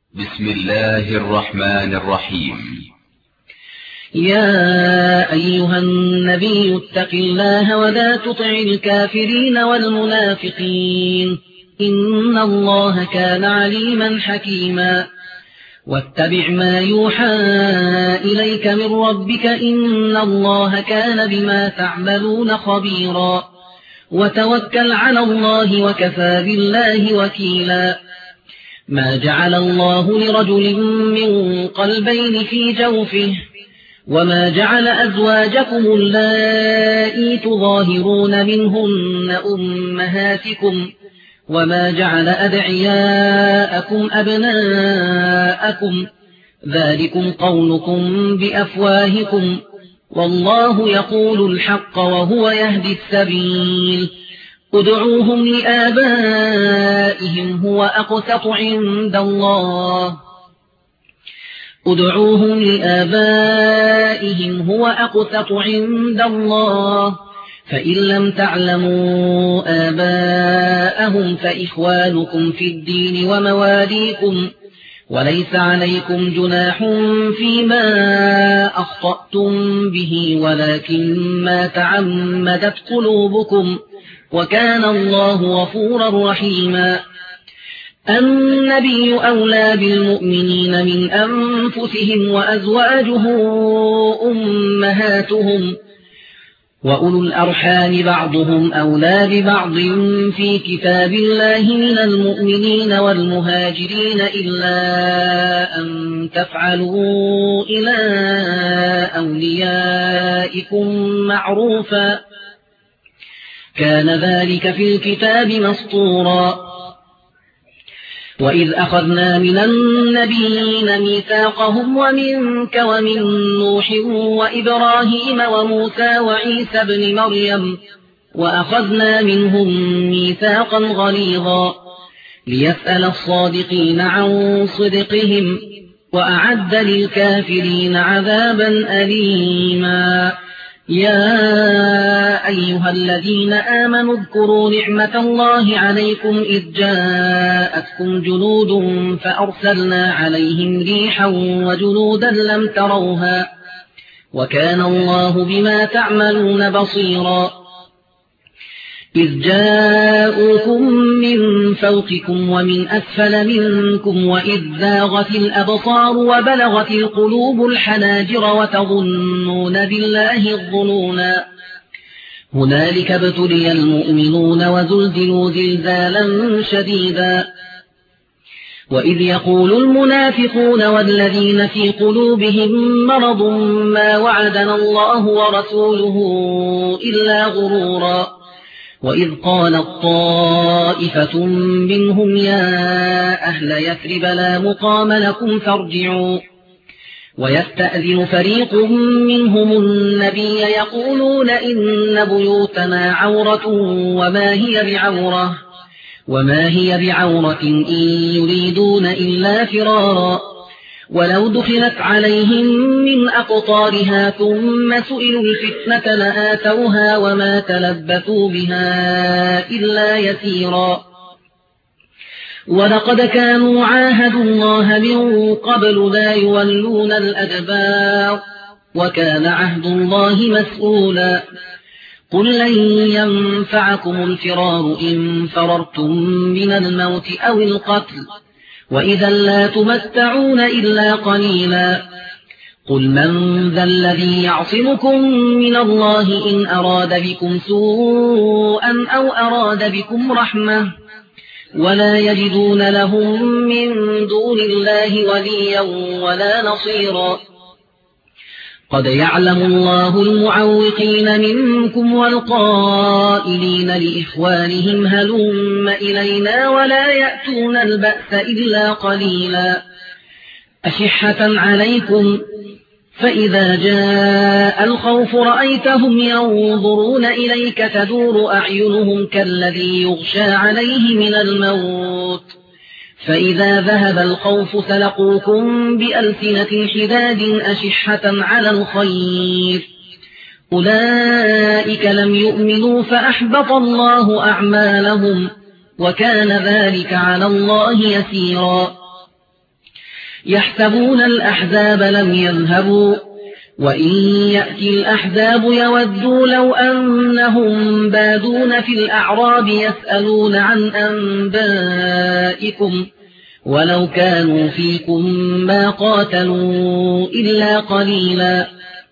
بسم الله الرحمن الرحيم. يا أيها النبي اتق الله ولا تطع الكافرين والمنافقين، إن الله كان عليما حكيما. واتبع ما يوحى إليك من ربك، إن الله كان بما تعملون خبيرا. وتوكل على الله وكفى بالله وكيلا. ما جعل الله لرجل من قلبين في جوفه، وما جعل أزواجكم اللائي تظاهرون منهن أمهاتكم، وما جعل أدعياءكم أبناءكم، ذلكم قولكم بأفواهكم، والله يقول الحق وهو يهدي السبيل. ادعوهم لآبائهم هو أقسط عند الله، فإن لم تعلموا آباءهم فإخوانكم في الدين ومواليكم، وليس عليكم جناح فيما أخطأتم به، ولكن ما تعمدت قلوبكم، وكان الله غفورا رحيما. النبي أولى بالمؤمنين من أنفسهم، وأزواجه أمهاتهم، وأولو الأرحام بعضهم أولى ببعض في كتاب الله من المؤمنين والمهاجرين، إلا أن تفعلوا إلى أوليائكم معروفا، كان ذلك في الكتاب مسطورا. وإذ أخذنا من النبيين ميثاقهم ومنك ومن نوح وإبراهيم وموسى وعيسى ابن مريم، وأخذنا منهم ميثاقا غليظا، ليسأل الصادقين عن صدقهم، وأعد للكافرين عذابا أليما. يا أيها الذين آمنوا اذكروا نعمة الله عليكم إذ جاءتكم جنود فأرسلنا عليهم ريحا وجنودا لم تروها، وكان الله بما تعملون بصيرا. إذ جاءوكم من فوقكم ومن أسفل منكم، وإذ زاغت الأبصار وبلغت القلوب الحناجر وتظنون بالله الظنونا. هنالك ابتلي المؤمنون وزلزلوا زلزالا شديدا. وإذ يقول المنافقون والذين في قلوبهم مرض ما وعدنا الله ورسوله إلا غرورا. وإذ قالت طائفة منهم يا أهل يثرب لا مقام لكم فارجعوا، ويستأذن فريق منهم النبي يقولون إن بيوتنا عورة وما هي بعورة إن يريدون إلا فرارا. ولو دخلت عليهم من أقطارها ثم سئلوا الفتنة لآتوها وما تلبثوا بها إلا يسيرا. ولقد كانوا عاهدوا الله من قبل لا يولون الأدبار، وكان عهد الله مسؤولا. قل لن ينفعكم الفرار إن فررتم من الموت أو القتل، وإذا لا تمتعون إلا قليلا. قل من ذا الذي يعصمكم من الله إن أراد بكم سوءا أو أراد بكم رحمة، ولا يجدون لهم من دون الله وليا ولا نصيرا. قد يعلم الله المعوقين منكم والقائلين لإخوانهم هلم إلينا، ولا يأتون البأس إلا قليلا. أشحة عليكم، فإذا جاء الخوف رأيتهم ينظرون إليك تدور أعينهم كالذي يغشى عليه من الموت، فإذا ذهب الخوف سلقوكم بألسنة حداد أشحة على الخير. أولئك لم يؤمنوا فأحبط الله أعمالهم، وكان ذلك على الله يسيرا. يحسبون الأحزاب لم يذهبوا وإن يأتي الأحزاب يودوا لو أنهم بادون في الأعراب يسألون عن أنبائكم ولو كانوا فيكم ما قاتلوا إلا قليلا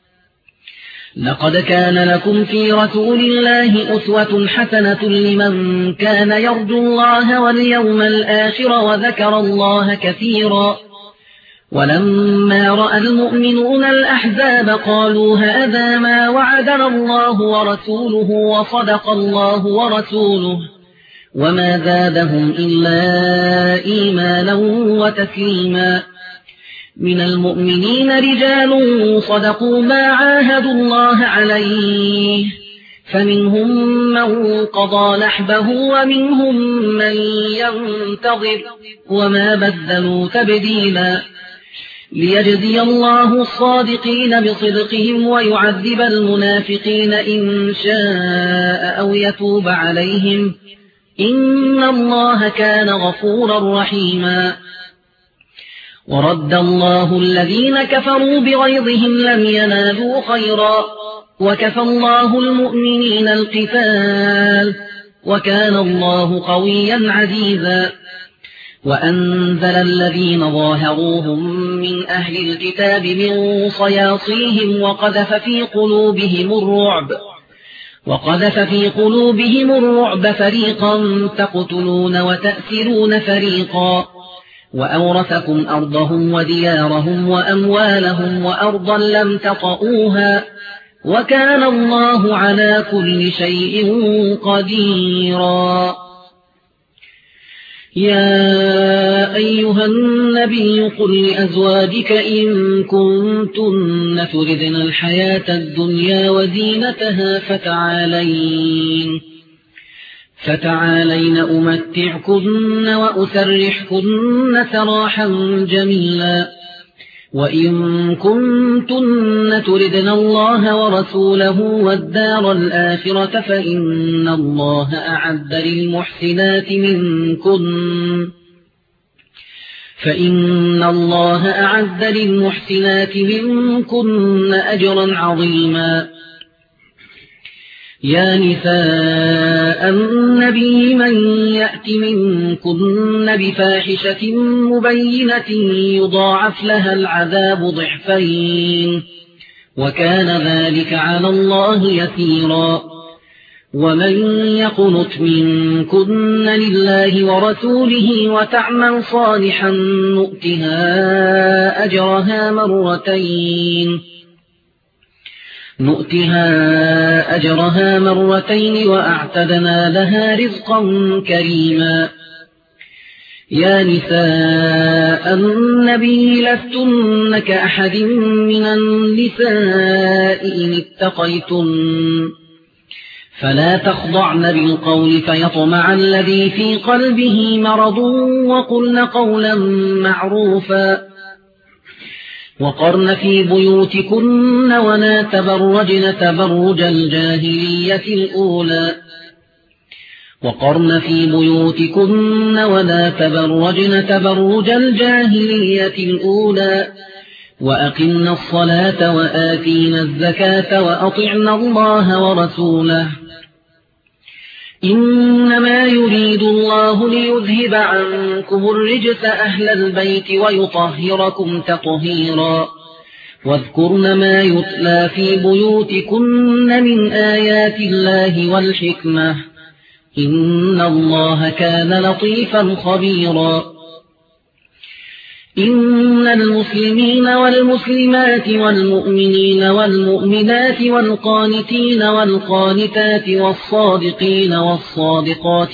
لقد كان لكم في رسول الله أسوة حسنة لمن كان يرجو الله واليوم الآخر وذكر الله كثيرا ولما رأى المؤمنون الأحزاب قالوا هذا ما وعدنا الله ورسوله وصدق الله ورسوله وما زادهم إلا إيمانا وتسليما من المؤمنين رجال صدقوا ما عاهدوا الله عليه فمنهم من قضى نحبه ومنهم من ينتظر وما بدلوا تبديلا ليجزي الله الصادقين بصدقهم ويعذب المنافقين إن شاء أو يتوب عليهم إن الله كان غفورا رحيما ورد الله الذين كفروا بغيظهم لم ينالوا خيرا وكفى الله المؤمنين القتال وكان الله قويا عزيزا وأنزل الذين ظاهروهم من أهل الكتاب من صياصيهم وقذف في قلوبهم الرعب فريقا تقتلون وتأسرون فريقا وأورثكم أرضهم وديارهم وأموالهم وأرضا لم تطئوها وكان الله على كل شيء قديرا يا أيها النبي قل لأزواجك إن كنتن تردن الحياة الدنيا وزينتها فتعالين أمتعكن وأسرحكن سراحا جميلا وإن كنتن تردن الله ورسوله والدار الآخرة فإن الله أعد للمحسنات منكن أجرا عظيما يا نساء النبي من يأت منكن بفاحشة مبينة يضاعف لها العذاب ضعفين وكان ذلك على الله يسيرا ومن يقنت منكن لله ورسوله وتعمل صالحا نؤتها أجرها مرتين وأعتدنا لها رزقا كريما يا نساء النبي لستن كأحد من النساء إن اتقيتن فلا تخضعن بالقول فيطمع الذي في قلبه مرض وقلن قولا معروفا وقرن في بيوتكن ولا تبرجن تبرج الجاهلية الأولى وأقمنا الصلاة وآتينا الزكاة وأطعنا الله ورسوله إنما يريد الله ليذهب عنكم الرجس أهل البيت ويطهركم تطهيرا واذكرن ما يتلى في بيوتكن من آيات الله والحكمة إن الله كان لطيفا خبيرا إن المسلمين والمسلمات والمؤمنين والمؤمنات والقانتين والقانتات والصادقين والصادقات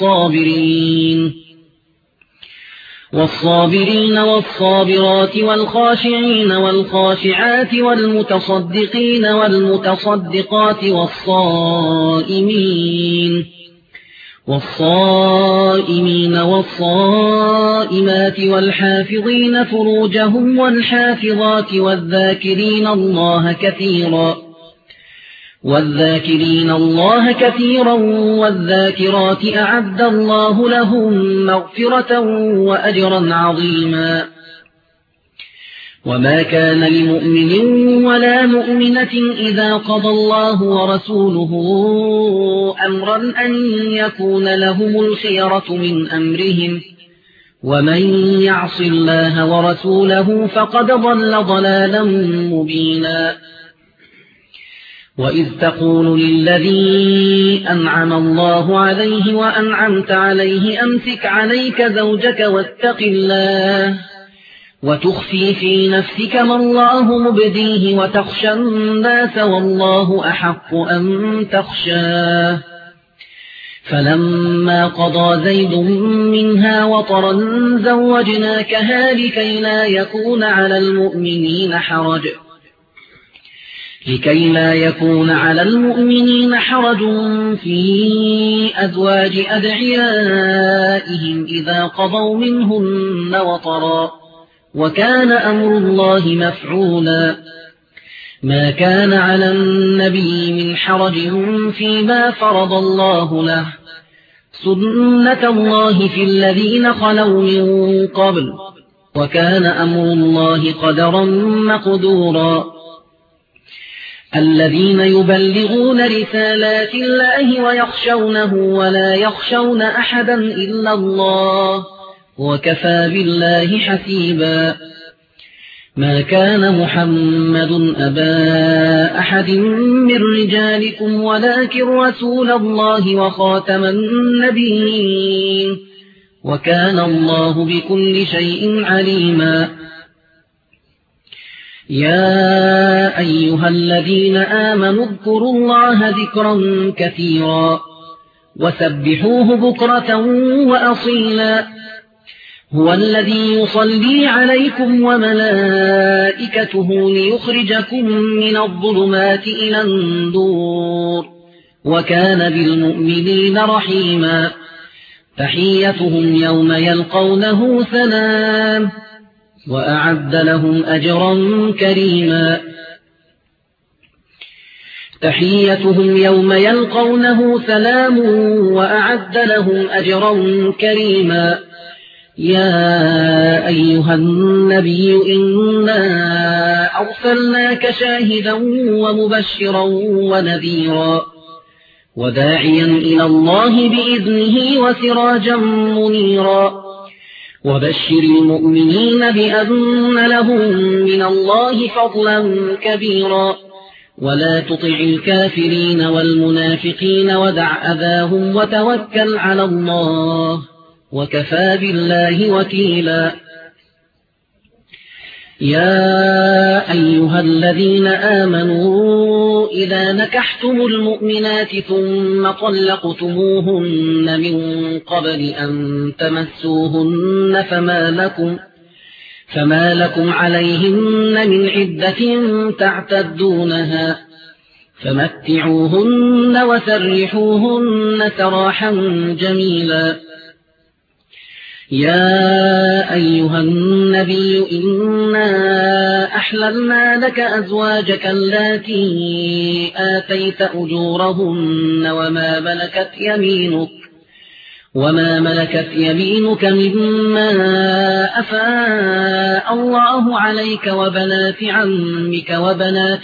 والصابرين والصابرات والخاشعين والخاشعات والمتصدقين والمتصدقات والصائمين والصائمات والحافظين فروجهم والحافظات والذاكرين الله كثيرا والذاكرات أعد الله لهم مغفرة وأجرا عظيما وما كان لمؤمن ولا مؤمنة إذا قضى الله ورسوله أمرا أن يكون لهم الخيرة من أمرهم ومن يعص الله ورسوله فقد ضل ضلالا مبينا وإذ تقول للذي أنعم الله عليه وأنعمت عليه أمسك عليك زوجك واتق الله وتخفي في نفسك ما الله مبديه وتخشى الناس والله أحق أن تخشاه فلما قضى زيد منها وطرا زوجناكها لكي لا يكون على المؤمنين حرج في أزواج أدعيائهم إذا قضوا منهن وطرا وكان أمر الله مفعولا ما كان على النبي من حرج فيما فرض الله له سنة الله في الذين خلوا من قبل وكان أمر الله قدرا مقدورا الذين يبلغون رسالات الله ويخشونه ولا يخشون أحدا إلا الله وكفى بالله حسيبا ما كان محمد أبا أحد من رجالكم ولكن رسول الله وخاتم النبيين وكان الله بكل شيء عليما يا أيها الذين آمنوا اذكروا الله ذكرا كثيرا وسبحوه بكرة وأصيلا هو الذي يصلي عليكم وملائكته ليخرجكم من الظلمات إلى النور وكان بالمؤمنين رحيما تحيتهم يوم يلقونه سلام وأعد لهم أجرا كريما تحيتهم يوم يلقونه سلام وأعد لهم أجرا كريما يا أيها النبي إنا أرسلناك شاهدا ومبشرا ونذيرا وداعيا إلى الله بإذنه وسراجا منيرا وبشر المؤمنين بأن لهم من الله فضلا كبيرا ولا تطع الكافرين والمنافقين ودع أذاهم وتوكل على الله وكفى بالله وكيلا يا أيها الذين آمنوا إذا نكحتم المؤمنات ثم طلقتموهن من قبل أن تمسوهن فما لكم عليهن من عدة تعتدونها فمتعوهن وسرحوهن سراحا جميلا يا أيها النبي إنا أحللنا لك أزواجك اللاتي آتيت أجورهن وما ملكت يمينك مما أفاء الله عليك وبنات عمك وبنات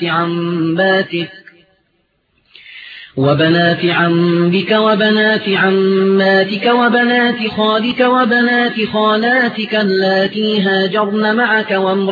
عمك وبنات عماتك وبنات خالك وبنات خالاتك اللاتي هاجرن معك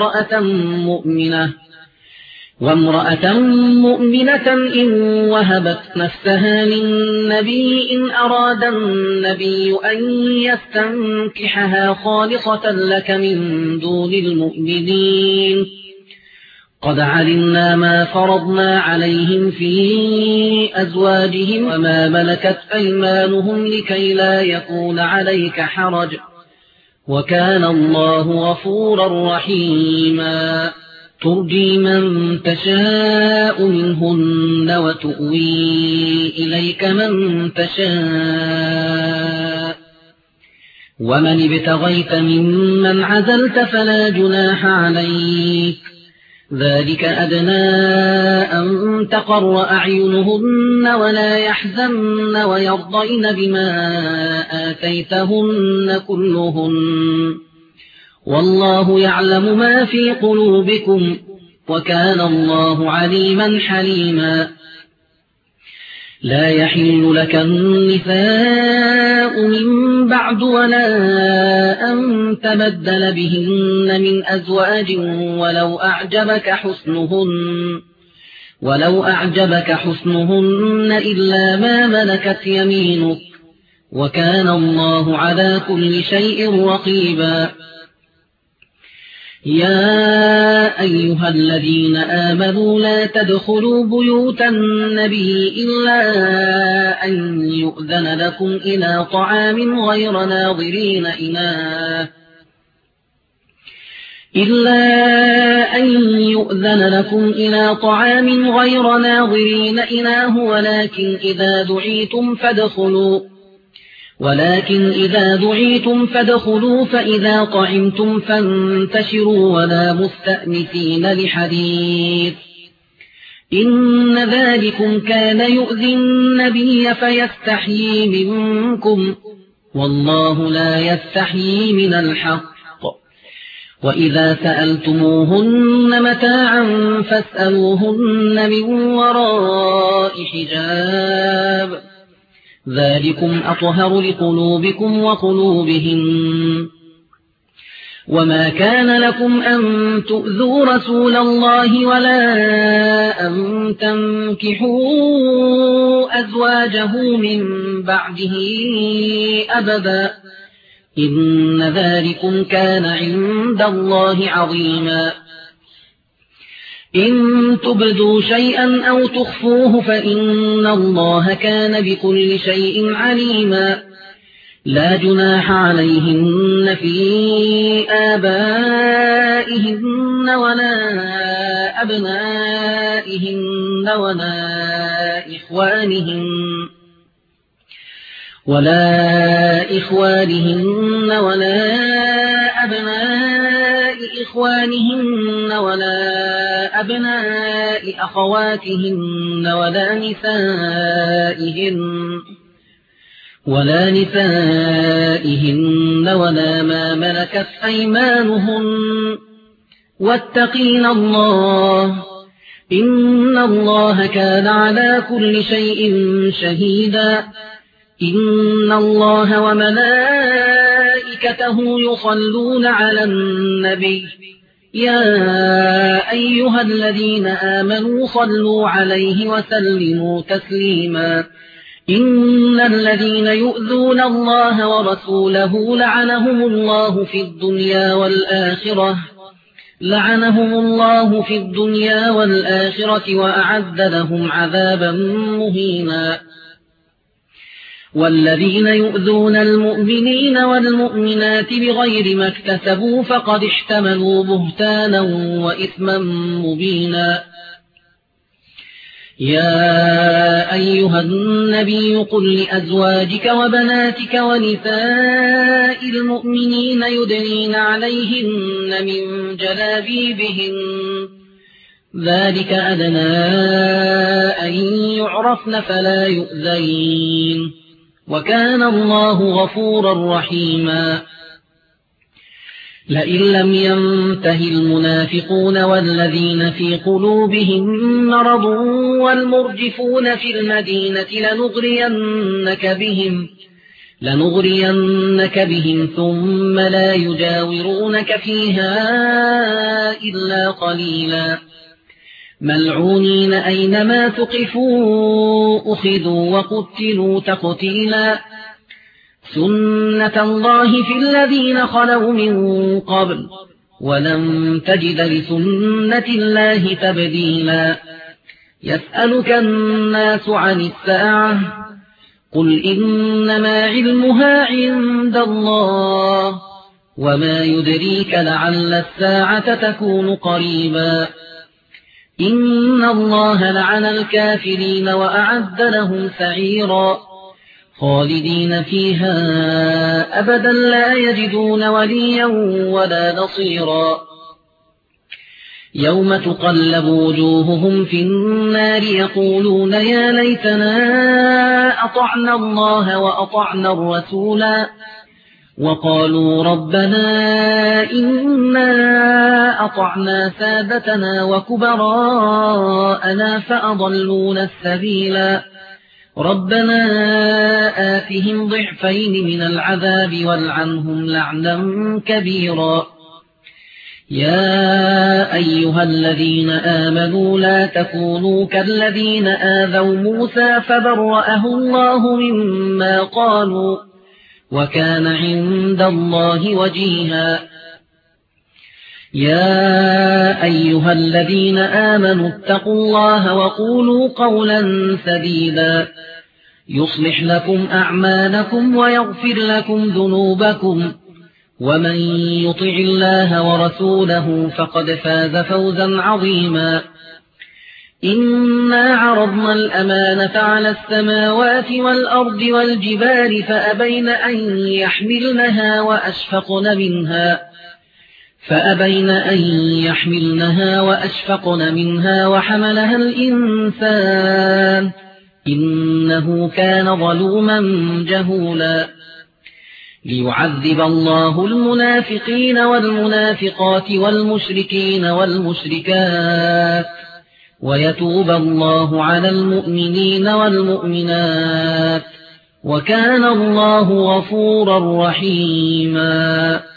وامرأة مؤمنة إن وهبت نفسها للنبي إن أراد النبي أن يستنكحها خالصة لك من دون المؤمنين قد علمنا ما فرضنا عليهم في أزواجهم وما ملكت أيمانهم لكي لا يكون عليك حرج وكان الله غفورا رحيما ترجي من تشاء منهن وتؤوي إليك من تشاء ومن ابتغيت ممن عزلت فلا جناح عليك ذلك أدنى أن تقر أعينهن ولا يحزن ويرضين بما آتيتهن كلهن والله يعلم ما في قلوبكم وكان الله عليما حليما لا يحل لك النساء من بعد ولا أن تبدل بهن من أزواج ولو أعجبك حسنهن إلا ما ملكت يمينك وكان الله على كل شيء رقيبا يا أيها الذين آمنوا لا تدخلوا بيوت النبي إلا أن يؤذن لكم إلى طعام غير ناظرين إناه ولكن إذا دعيتم فادخلوا فإذا طعمتم فانتشروا ولا مستأنسين لحديث إن ذلكم كان يؤذي النبي فيستحيي منكم والله لا يستحيي من الحق وإذا سألتموهن متاعا فاسألوهن من وراء حجاب ذلكم أطهر لقلوبكم وقلوبهم وما كان لكم أن تؤذوا رسول الله ولا أن تنكحوا أزواجه من بعده أبدا إن ذلكم كان عند الله عظيما إن تبدوا شيئا أو تخفوه فإن الله كان بكل شيء عليما لا جناح عليهن في آبائهن ولا أبنائهن ولا إخوانهن ولا أبناء إخوانهن ولا أبناء أخواتهن ولا نسائهن ولا ما ملكت أيمانهن واتقين الله إن الله كان على كل شيء شهيدا إن الله وملائكته يصلون على النبي يا أيها الذين آمنوا صلوا عليه وسلموا تسليما إن الذين يؤذون الله ورسوله لعنهم الله في الدنيا والآخرة وأعد لهم عذابا مهينا والذين يؤذون المؤمنين والمؤمنات بغير ما اكتسبوا فقد احتملوا بهتانا وإثما مبينا يا أيها النبي قل لأزواجك وبناتك ونساء المؤمنين يدنين عليهن من جلابيبهن ذلك أدنى أن يعرفن فلا يؤذين وكان الله غفورا رحيما لئن لم ينته المنافقون والذين في قلوبهم مرض والمرجفون في المدينة لنغرينك بهم ثم لا يجاورونك فيها إلا قليلا ملعونين أينما ثقفوا أخذوا وقتلوا تقتيلا سنة الله في الذين خلوا من قبل ولن تجد لسنة الله تبديلا يسألك الناس عن الساعة قل إنما علمها عند الله وما يدريك لعل الساعة تكون قريبا إن الله لعن الكافرين وأعد لهم سعيرا خالدين فيها أبدا لا يجدون وليا ولا نصيرا يوم تقلب وجوههم في النار يقولون يا ليتنا أطعنا الله وأطعنا الرسولا وقالوا ربنا إنا أطعنا سادتنا وكبراءنا فأضلونا السبيلا ربنا آتهم ضعفين من العذاب والعنهم لعنا كبيرا يا أيها الذين آمنوا لا تكونوا كالذين آذوا موسى فبرأه الله مما قالوا وكان عند الله وجيها يا أيها الذين آمنوا اتقوا الله وقولوا قولا سديدا يصلح لكم أعمالكم ويغفر لكم ذنوبكم ومن يطع الله ورسوله فقد فاز فوزا عظيما إنا عرضنا الأمانة على السماوات والأرض والجبال فأبين أن يحملنها وأشفقن منها وحملها الإنسان إنه كان ظلوما جهولا ليعذب الله المنافقين والمنافقات والمشركين والمشركات ويتوب الله على المؤمنين والمؤمنات وكان الله غفورا رحيما